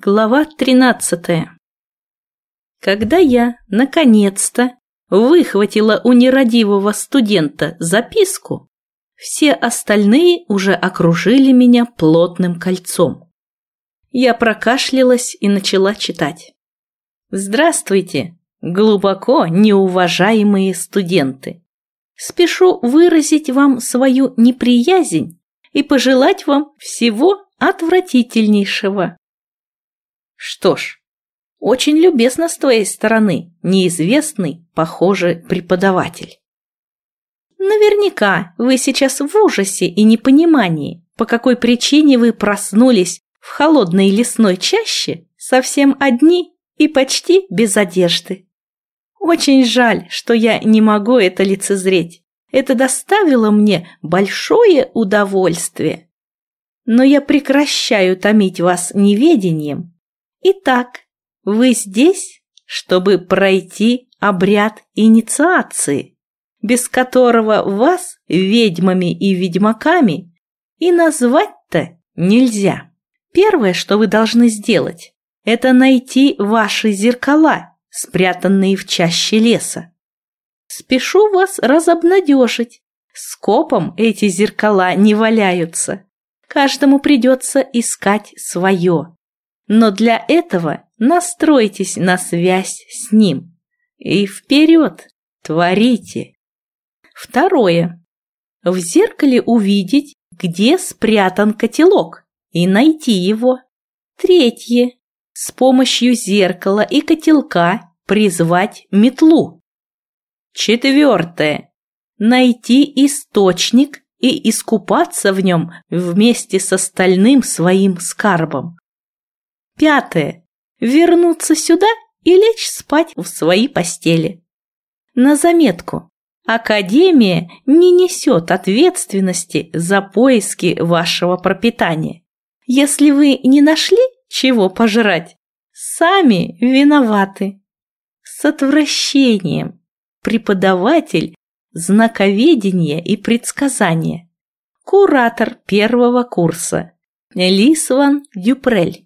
Глава 13. Когда я, наконец-то, выхватила у нерадивого студента записку, все остальные уже окружили меня плотным кольцом. Я прокашлялась и начала читать. Здравствуйте, глубоко неуважаемые студенты! Спешу выразить вам свою неприязнь и пожелать вам всего отвратительнейшего. Что ж, очень любезно с твоей стороны, неизвестный, похоже, преподаватель. Наверняка вы сейчас в ужасе и непонимании, по какой причине вы проснулись в холодной лесной чаще совсем одни и почти без одежды. Очень жаль, что я не могу это лицезреть. Это доставило мне большое удовольствие. Но я прекращаю томить вас неведением. Итак, вы здесь, чтобы пройти обряд инициации, без которого вас ведьмами и ведьмаками и назвать-то нельзя. Первое, что вы должны сделать, это найти ваши зеркала, спрятанные в чаще леса. Спешу вас разобнадежить. Скопом эти зеркала не валяются. Каждому придется искать свое. Но для этого настройтесь на связь с ним. И вперед, творите. Второе. В зеркале увидеть, где спрятан котелок, и найти его. Третье. С помощью зеркала и котелка призвать метлу. Четвертое. Найти источник и искупаться в нем вместе с остальным своим скарбом. Пятое. Вернуться сюда и лечь спать в свои постели. На заметку. Академия не несет ответственности за поиски вашего пропитания. Если вы не нашли, чего пожрать, сами виноваты. С отвращением. Преподаватель знаковедения и предсказания. Куратор первого курса. Лис ван Дюпрель.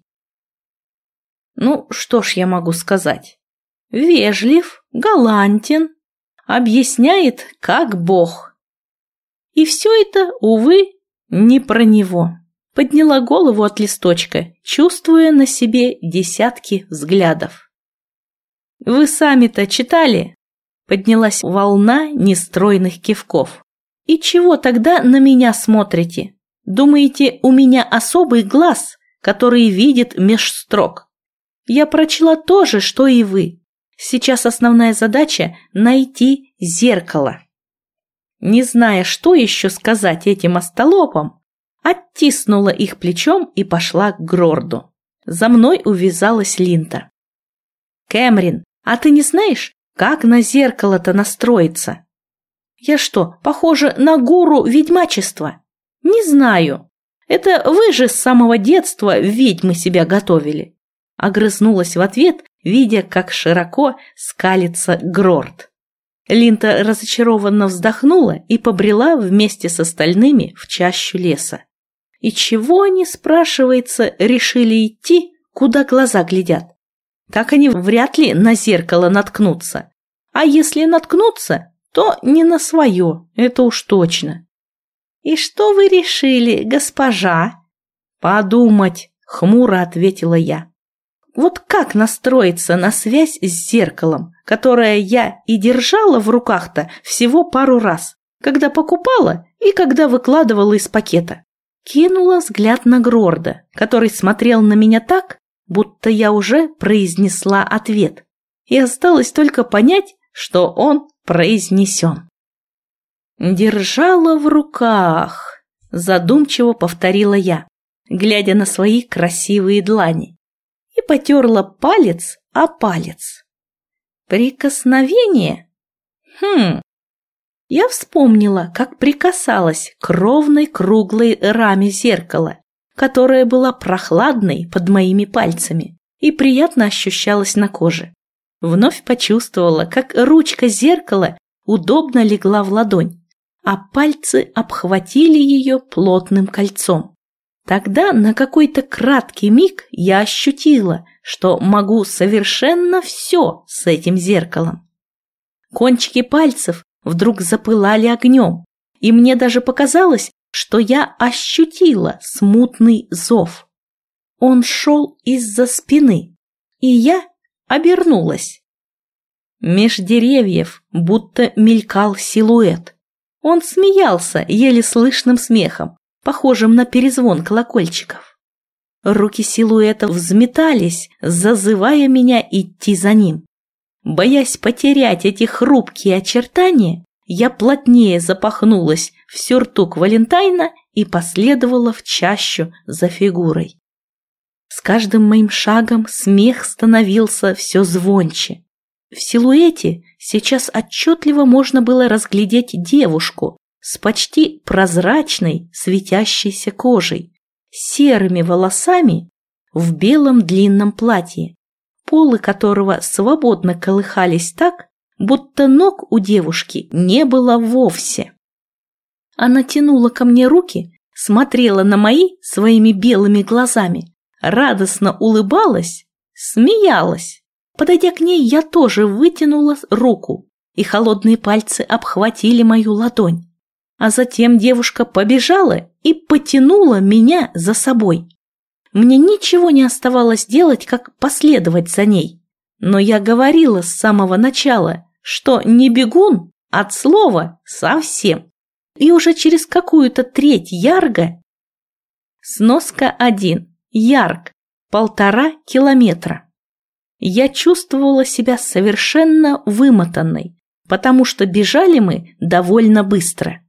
Ну, что ж я могу сказать? Вежлив, галантен, объясняет, как Бог. И все это, увы, не про него. Подняла голову от листочка, чувствуя на себе десятки взглядов. Вы сами-то читали? Поднялась волна нестройных кивков. И чего тогда на меня смотрите? Думаете, у меня особый глаз, который видит меж строк? Я прочла то же, что и вы. Сейчас основная задача – найти зеркало. Не зная, что еще сказать этим остолопам, оттиснула их плечом и пошла к Грорду. За мной увязалась Линта. «Кэмрин, а ты не знаешь, как на зеркало-то настроиться?» «Я что, похожа на гуру ведьмачества?» «Не знаю. Это вы же с самого детства ведьмы себя готовили». Огрызнулась в ответ, видя, как широко скалится Грорд. Линта разочарованно вздохнула и побрела вместе с остальными в чащу леса. И чего они, спрашивается, решили идти, куда глаза глядят? Так они вряд ли на зеркало наткнутся. А если наткнутся, то не на свое, это уж точно. «И что вы решили, госпожа?» «Подумать», — хмуро ответила я. Вот как настроиться на связь с зеркалом, которое я и держала в руках-то всего пару раз, когда покупала и когда выкладывала из пакета? Кинула взгляд на Грорда, который смотрел на меня так, будто я уже произнесла ответ, и осталось только понять, что он произнесен. «Держала в руках», – задумчиво повторила я, глядя на свои красивые длани. И потерла палец о палец. Прикосновение? Я вспомнила, как прикасалась к ровной круглой раме зеркала, которая была прохладной под моими пальцами и приятно ощущалась на коже. Вновь почувствовала, как ручка зеркала удобно легла в ладонь, а пальцы обхватили ее плотным кольцом. Тогда на какой-то краткий миг я ощутила, что могу совершенно все с этим зеркалом. Кончики пальцев вдруг запылали огнем, и мне даже показалось, что я ощутила смутный зов. Он шел из-за спины, и я обернулась. Меж деревьев будто мелькал силуэт. Он смеялся еле слышным смехом, похожим на перезвон колокольчиков. Руки силуэта взметались, зазывая меня идти за ним. Боясь потерять эти хрупкие очертания, я плотнее запахнулась в сюртук Валентайна и последовала в чащу за фигурой. С каждым моим шагом смех становился все звонче. В силуэте сейчас отчетливо можно было разглядеть девушку с почти прозрачной светящейся кожей, серыми волосами в белом длинном платье, полы которого свободно колыхались так, будто ног у девушки не было вовсе. Она тянула ко мне руки, смотрела на мои своими белыми глазами, радостно улыбалась, смеялась. Подойдя к ней, я тоже вытянула руку, и холодные пальцы обхватили мою ладонь. А затем девушка побежала и потянула меня за собой. Мне ничего не оставалось делать, как последовать за ней. Но я говорила с самого начала, что не бегун от слова совсем. И уже через какую-то треть ярга... Сноска 1. Ярг. 1,5 километра. Я чувствовала себя совершенно вымотанной, потому что бежали мы довольно быстро.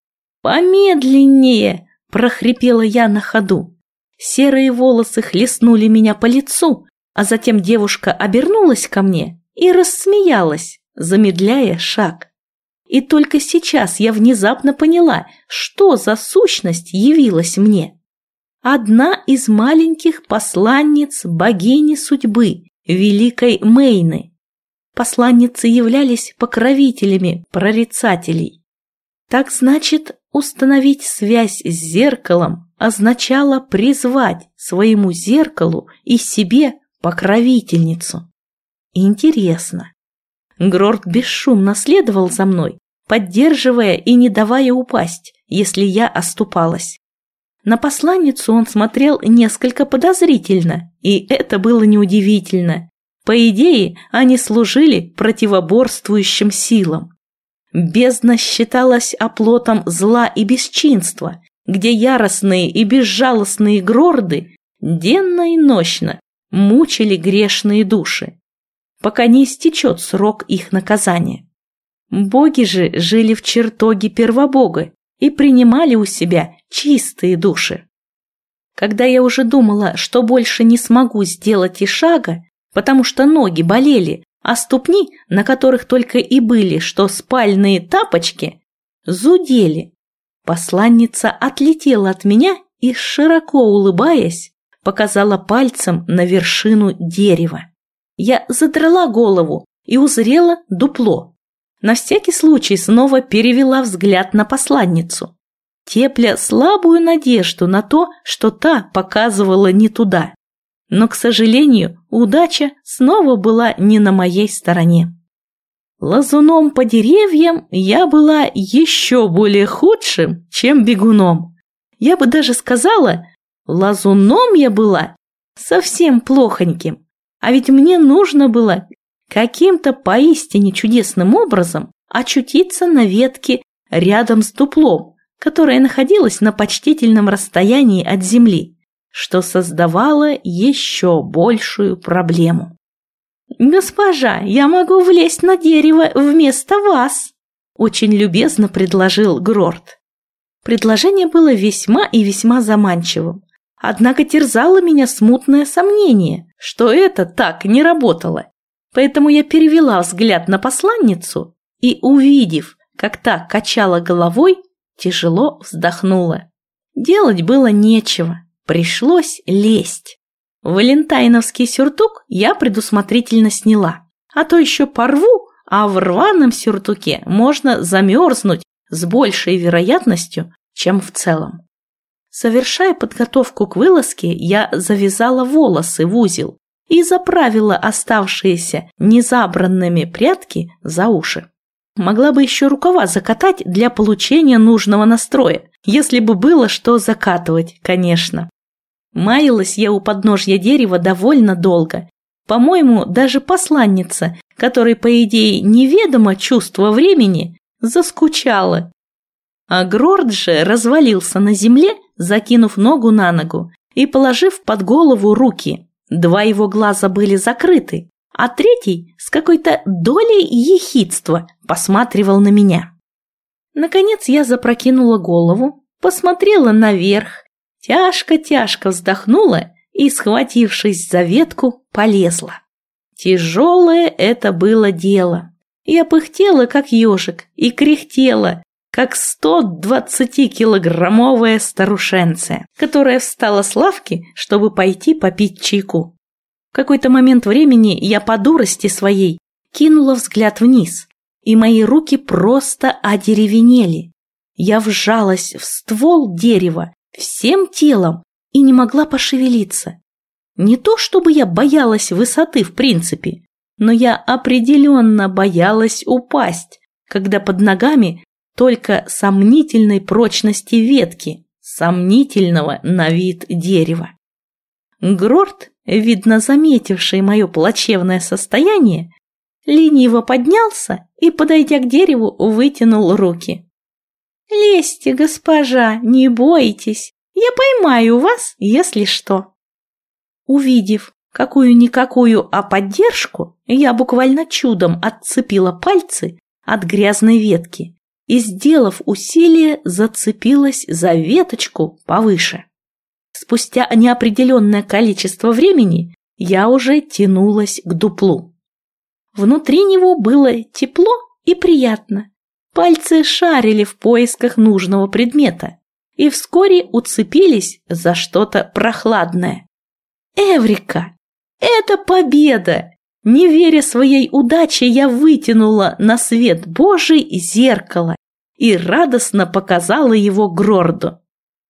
«Помедленнее!» – прохрипела я на ходу. Серые волосы хлестнули меня по лицу, а затем девушка обернулась ко мне и рассмеялась, замедляя шаг. И только сейчас я внезапно поняла, что за сущность явилась мне. Одна из маленьких посланниц богини судьбы, великой Мейны. Посланницы являлись покровителями прорицателей. Так значит, установить связь с зеркалом означало призвать своему зеркалу и себе покровительницу. Интересно. Грорт бесшумно следовал за мной, поддерживая и не давая упасть, если я оступалась. На посланницу он смотрел несколько подозрительно, и это было неудивительно. По идее, они служили противоборствующим силам. Бездна считалась оплотом зла и бесчинства, где яростные и безжалостные грорды денно и нощно мучили грешные души, пока не истечет срок их наказания. Боги же жили в чертоге первобога и принимали у себя чистые души. Когда я уже думала, что больше не смогу сделать и шага, потому что ноги болели, а ступни, на которых только и были что спальные тапочки, зудели, посланница отлетела от меня и, широко улыбаясь, показала пальцем на вершину дерева. Я задрала голову и узрела дупло. На всякий случай снова перевела взгляд на посланницу, тепля слабую надежду на то, что та показывала не туда. Но, к сожалению, удача снова была не на моей стороне. Лазуном по деревьям я была еще более худшим, чем бегуном. Я бы даже сказала, лазуном я была совсем плохоньким. А ведь мне нужно было каким-то поистине чудесным образом очутиться на ветке рядом с дуплом, которое находилось на почтительном расстоянии от земли, что создавало еще большую проблему. «Госпожа, я могу влезть на дерево вместо вас», – очень любезно предложил Грорт. Предложение было весьма и весьма заманчивым, однако терзало меня смутное сомнение, что это так не работало. Поэтому я перевела взгляд на посланницу и, увидев, как та качала головой, тяжело вздохнула. Делать было нечего, пришлось лезть. Валентайновский сюртук я предусмотрительно сняла, а то еще порву, а в рваном сюртуке можно замерзнуть с большей вероятностью, чем в целом. Совершая подготовку к вылазке, я завязала волосы в узел и заправила оставшиеся незабранными прядки за уши. Могла бы еще рукава закатать для получения нужного настроя, если бы было что закатывать, конечно. Маялась я у подножья дерева довольно долго. По-моему, даже посланница, которой, по идее, неведомо чувство времени, заскучала. А Грорт же развалился на земле, закинув ногу на ногу и положив под голову руки. 2 его глаза были закрыты, а 3 с какой-то долей ехидства посматривал на меня. Наконец я запрокинула голову, посмотрела наверх, тяжко-тяжко вздохнула и, схватившись за ветку, полезла. Тяжелое это было дело. Я пыхтела, как ежик, и кряхтела, как 120-килограммовая старушенция, которая встала с лавки, чтобы пойти попить чайку. В какой-то момент времени я по дурости своей кинула взгляд вниз, и мои руки просто одеревенели. Я вжалась в ствол дерева всем телом и не могла пошевелиться. Не то чтобы я боялась высоты в принципе, но я определенно боялась упасть, когда под ногами только сомнительной прочности ветки, сомнительного на вид дерева. Грорт, видно заметивший мое плачевное состояние, лениво поднялся и, подойдя к дереву, вытянул руки. «Лезьте, госпожа, не бойтесь, я поймаю вас, если что». Увидев какую-никакую, а поддержку, я буквально чудом отцепила пальцы от грязной ветки и, сделав усилие, зацепилась за веточку повыше. Спустя неопределенное количество времени я уже тянулась к дуплу. Внутри него было тепло и приятно. Пальцы шарили в поисках нужного предмета и вскоре уцепились за что-то прохладное. Эврика! Это победа! Не веря своей удаче, я вытянула на свет Божий зеркало и радостно показала его Грорду.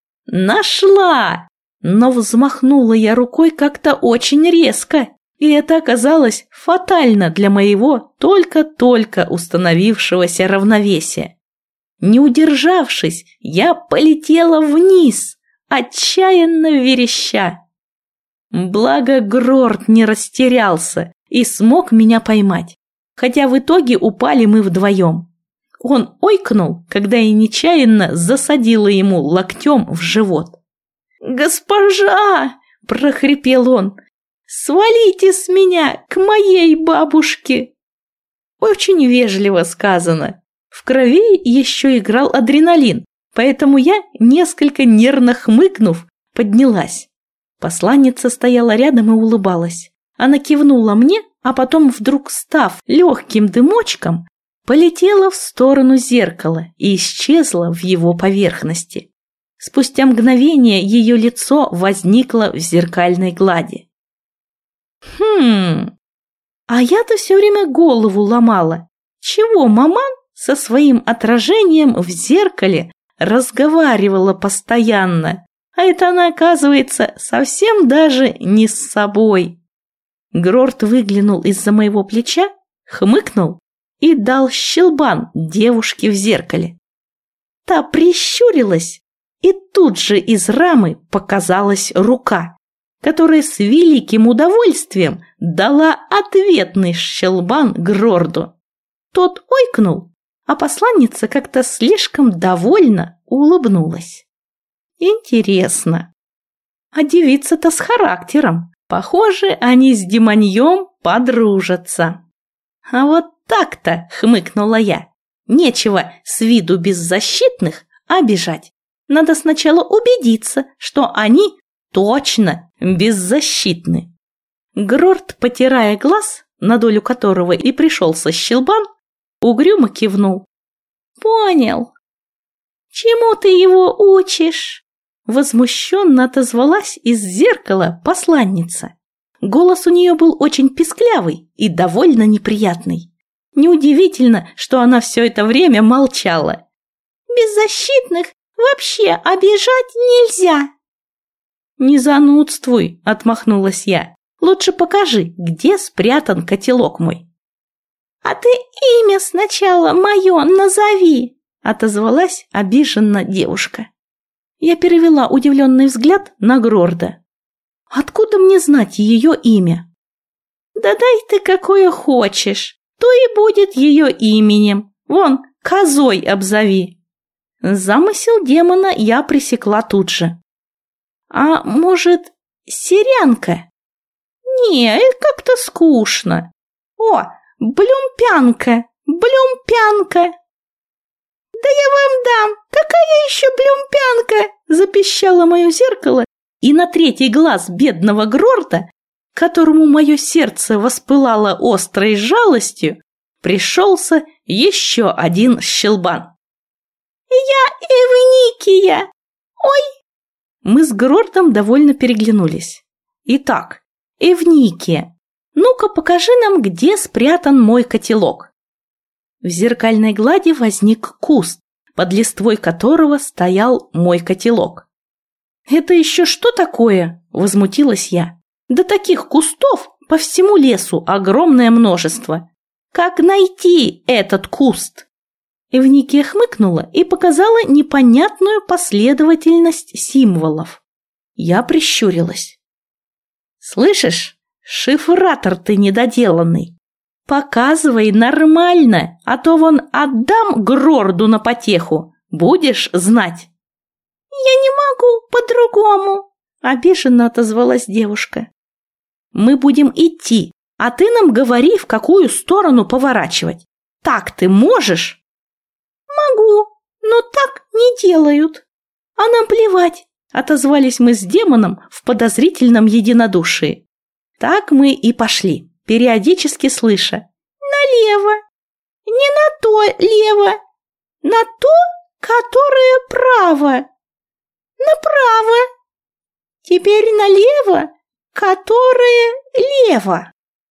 «Нашла!» Но взмахнула я рукой как-то очень резко, и это оказалось фатально для моего только-только установившегося равновесия. Не удержавшись, я полетела вниз, отчаянно вереща. Благо Грорт не растерялся и смог меня поймать, хотя в итоге упали мы вдвоем. Он ойкнул, когда я нечаянно засадила ему локтем в живот. «Госпожа!» – прохрипел он. «Свалите с меня к моей бабушке!» Очень вежливо сказано. В крови еще играл адреналин, поэтому я, несколько нервно хмыкнув, поднялась. Посланница стояла рядом и улыбалась. Она кивнула мне, а потом, вдруг став легким дымочком, полетела в сторону зеркала и исчезла в его поверхности. Спустя мгновение ее лицо возникло в зеркальной глади. А я-то все время голову ломала. Чего маман со своим отражением в зеркале разговаривала постоянно, а это она, оказывается, совсем даже не с собой. Грорт выглянул из-за моего плеча, хмыкнул и дал щелбан девушке в зеркале. Та прищурилась, и тут же из рамы показалась рука, которая с великим удовольствием дала ответный щелбан Грорду. Тот ойкнул, а посланница как-то слишком довольно улыбнулась. Интересно, а девица-то с характером. Похоже, они с демоньем подружатся. А вот так-то, хмыкнула я. Нечего с виду беззащитных обижать. Надо сначала убедиться, что они точно беззащитны. Грорт, потирая глаз, на долю которого и пришелся щелбан, угрюмо кивнул. «Понял. Чему ты его учишь?» Возмущенно отозвалась из зеркала посланница. Голос у нее был очень писклявый и довольно неприятный. Неудивительно, что она все это время молчала. «Беззащитных Вообще обижать нельзя. Не занудствуй, отмахнулась я. Лучше покажи, где спрятан котелок мой. А ты имя сначала мое назови, отозвалась обиженно девушка. Я перевела удивленный взгляд на Грорда. Откуда мне знать ее имя? Да дай ты какое хочешь, то и будет ее именем. Вон, козой обзови. Замысел демона я пресекла тут же. А может, Серянка? Не, это как-то скучно. О, Блюмпянка, Блюмпянка. Да я вам дам, какая еще Блюмпянка? Запищало мое зеркало, и на третий глаз бедного Грорда, которому мое сердце воспылало острой жалостью, пришелся еще один щелбан. «Я Эвникия! Ой!» Мы с Грордом довольно переглянулись. «Итак, Эвникия, ну-ка покажи нам, где спрятан мой котелок». В зеркальной глади возник куст, под листвой которого стоял мой котелок. «Это еще что такое?» – возмутилась я. «Да таких кустов по всему лесу огромное множество. Как найти этот куст?» Эвникия хмыкнула и показала непонятную последовательность символов. Я прищурилась. «Слышишь, шифратор ты недоделанный. Показывай нормально, а то вон отдам Грорду на потеху. Будешь знать». «Я не могу по-другому», – обиженно отозвалась девушка. «Мы будем идти, а ты нам говори, в какую сторону поворачивать. Так ты можешь?» «Могу, но так не делают. А нам плевать», – отозвались мы с демоном в подозрительном единодушии. Так мы и пошли, периодически слыша: «Налево, не на то лево, на то, которое право, направо, теперь налево, которое лево».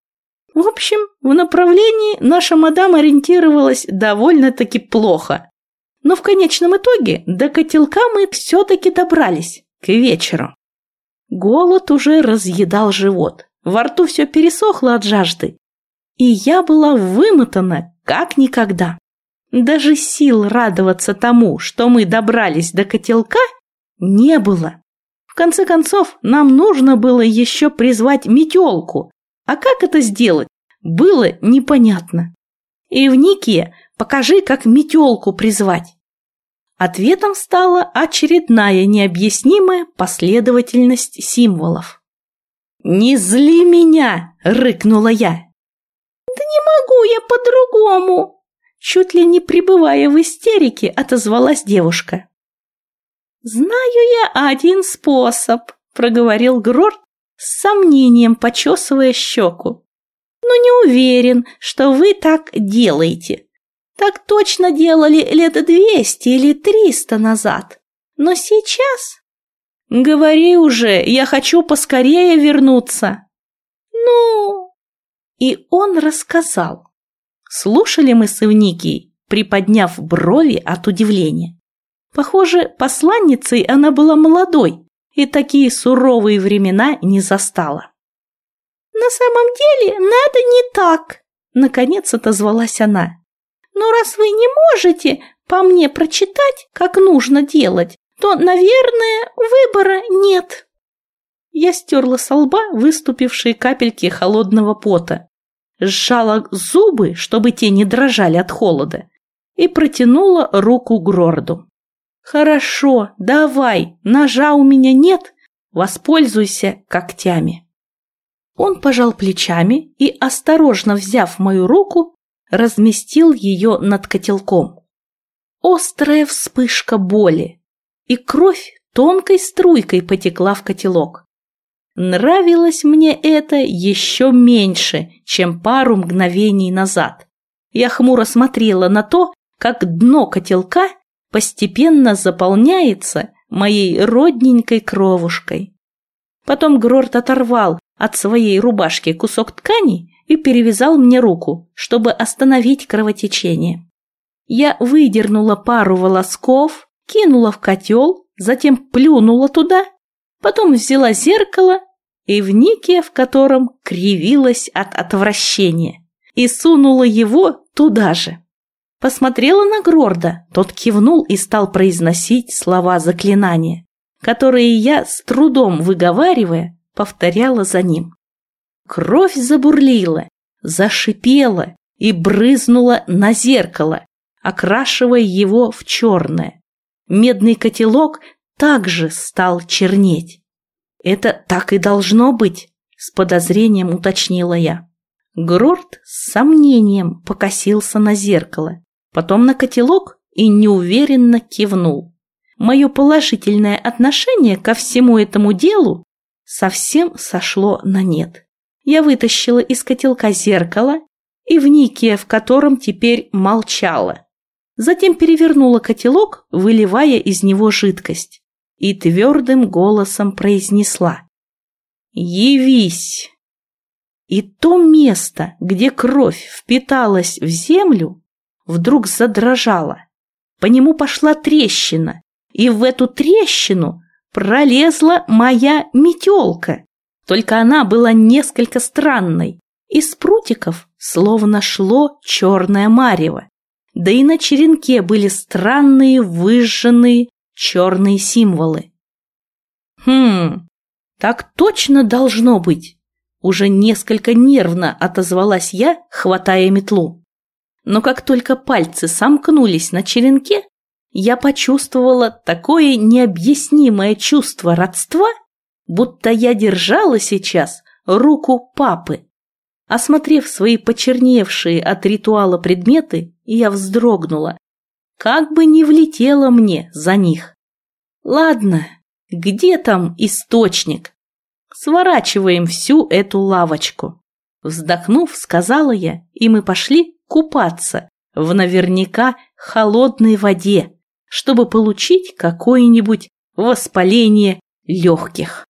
В общем, в направлении наша мадам ориентировалась довольно-таки плохо. Но в конечном итоге до котелка мы все-таки добрались к вечеру. Голод уже разъедал живот, во рту все пересохло от жажды. И я была вымотана как никогда. Даже сил радоваться тому, что мы добрались до котелка, не было. В конце концов, нам нужно было еще призвать метелку. А как это сделать, было непонятно. «Эвникия, покажи, как метелку призвать». Ответом стала очередная необъяснимая последовательность символов. «Не зли меня!» – рыкнула я. «Да не могу я по-другому!» – чуть ли не пребывая в истерике, отозвалась девушка. «Знаю я один способ», – проговорил Грорд, с сомнением почесывая щеку. «Но не уверен, что вы так делаете. Так точно делали лет 200 или 300 назад. Но сейчас...» «Говори уже, я хочу поскорее вернуться». «Ну...» И он рассказал. Слушали мы с Эвникией, приподняв брови от удивления. Похоже, посланницей она была молодой и такие суровые времена не застала. «На самом деле надо не так», – наконец отозвалась она. «Но раз вы не можете по мне прочитать, как нужно делать, то, наверное, выбора нет». Я стерла со лба выступившие капельки холодного пота, сжала зубы, чтобы те не дрожали от холода, и протянула руку Грорду. «Хорошо, давай, ножа у меня нет, воспользуйся когтями». Он пожал плечами и, осторожно взяв мою руку, разместил ее над котелком. Острая вспышка боли, и кровь тонкой струйкой потекла в котелок. Нравилось мне это еще меньше, чем пару мгновений назад. Я хмуро смотрела на то, как дно котелка постепенно заполняется моей родненькой кровушкой. Потом Грорд оторвал от своей рубашки кусок ткани и перевязал мне руку, чтобы остановить кровотечение. Я выдернула пару волосков кинула в котел, затем плюнула туда, потом взяла зеркало и в нике, в котором кривилась от отвращения, и сунула его туда же. Посмотрела на Грорда, тот кивнул и стал произносить слова заклинания, которые я, с трудом выговаривая, повторяла за ним. Кровь забурлила, зашипела и брызнула на зеркало, окрашивая его в черное. Медный котелок также стал чернеть. «Это так и должно быть», — с подозрением уточнила я. Грорд с сомнением покосился на зеркало, потом на котелок и неуверенно кивнул. Мое положительное отношение ко всему этому делу совсем сошло на нет. Я вытащила из котелка зеркало и в нике, в котором теперь молчала. Затем перевернула котелок, выливая из него жидкость, и твердым голосом произнесла: «Явись!» И то место, где кровь впиталась в землю, вдруг задрожало. По нему пошла трещина, и в эту трещину пролезла моя метелка. Только она была несколько странной. Из прутиков словно шло черное марево. Да и на черенке были странные выжженные черные символы. Так точно должно быть. Уже несколько нервно отозвалась я, хватая метлу. Но как только пальцы сомкнулись на черенке, я почувствовала такое необъяснимое чувство родства, будто я держала сейчас руку папы. Осмотрев свои почерневшие от ритуала предметы, я вздрогнула, как бы не влетело мне за них. Ладно, где там источник? Сворачиваем всю эту лавочку. Вздохнув, сказала я, и мы пошли купаться в наверняка холодной воде, чтобы получить какое-нибудь воспаление легких.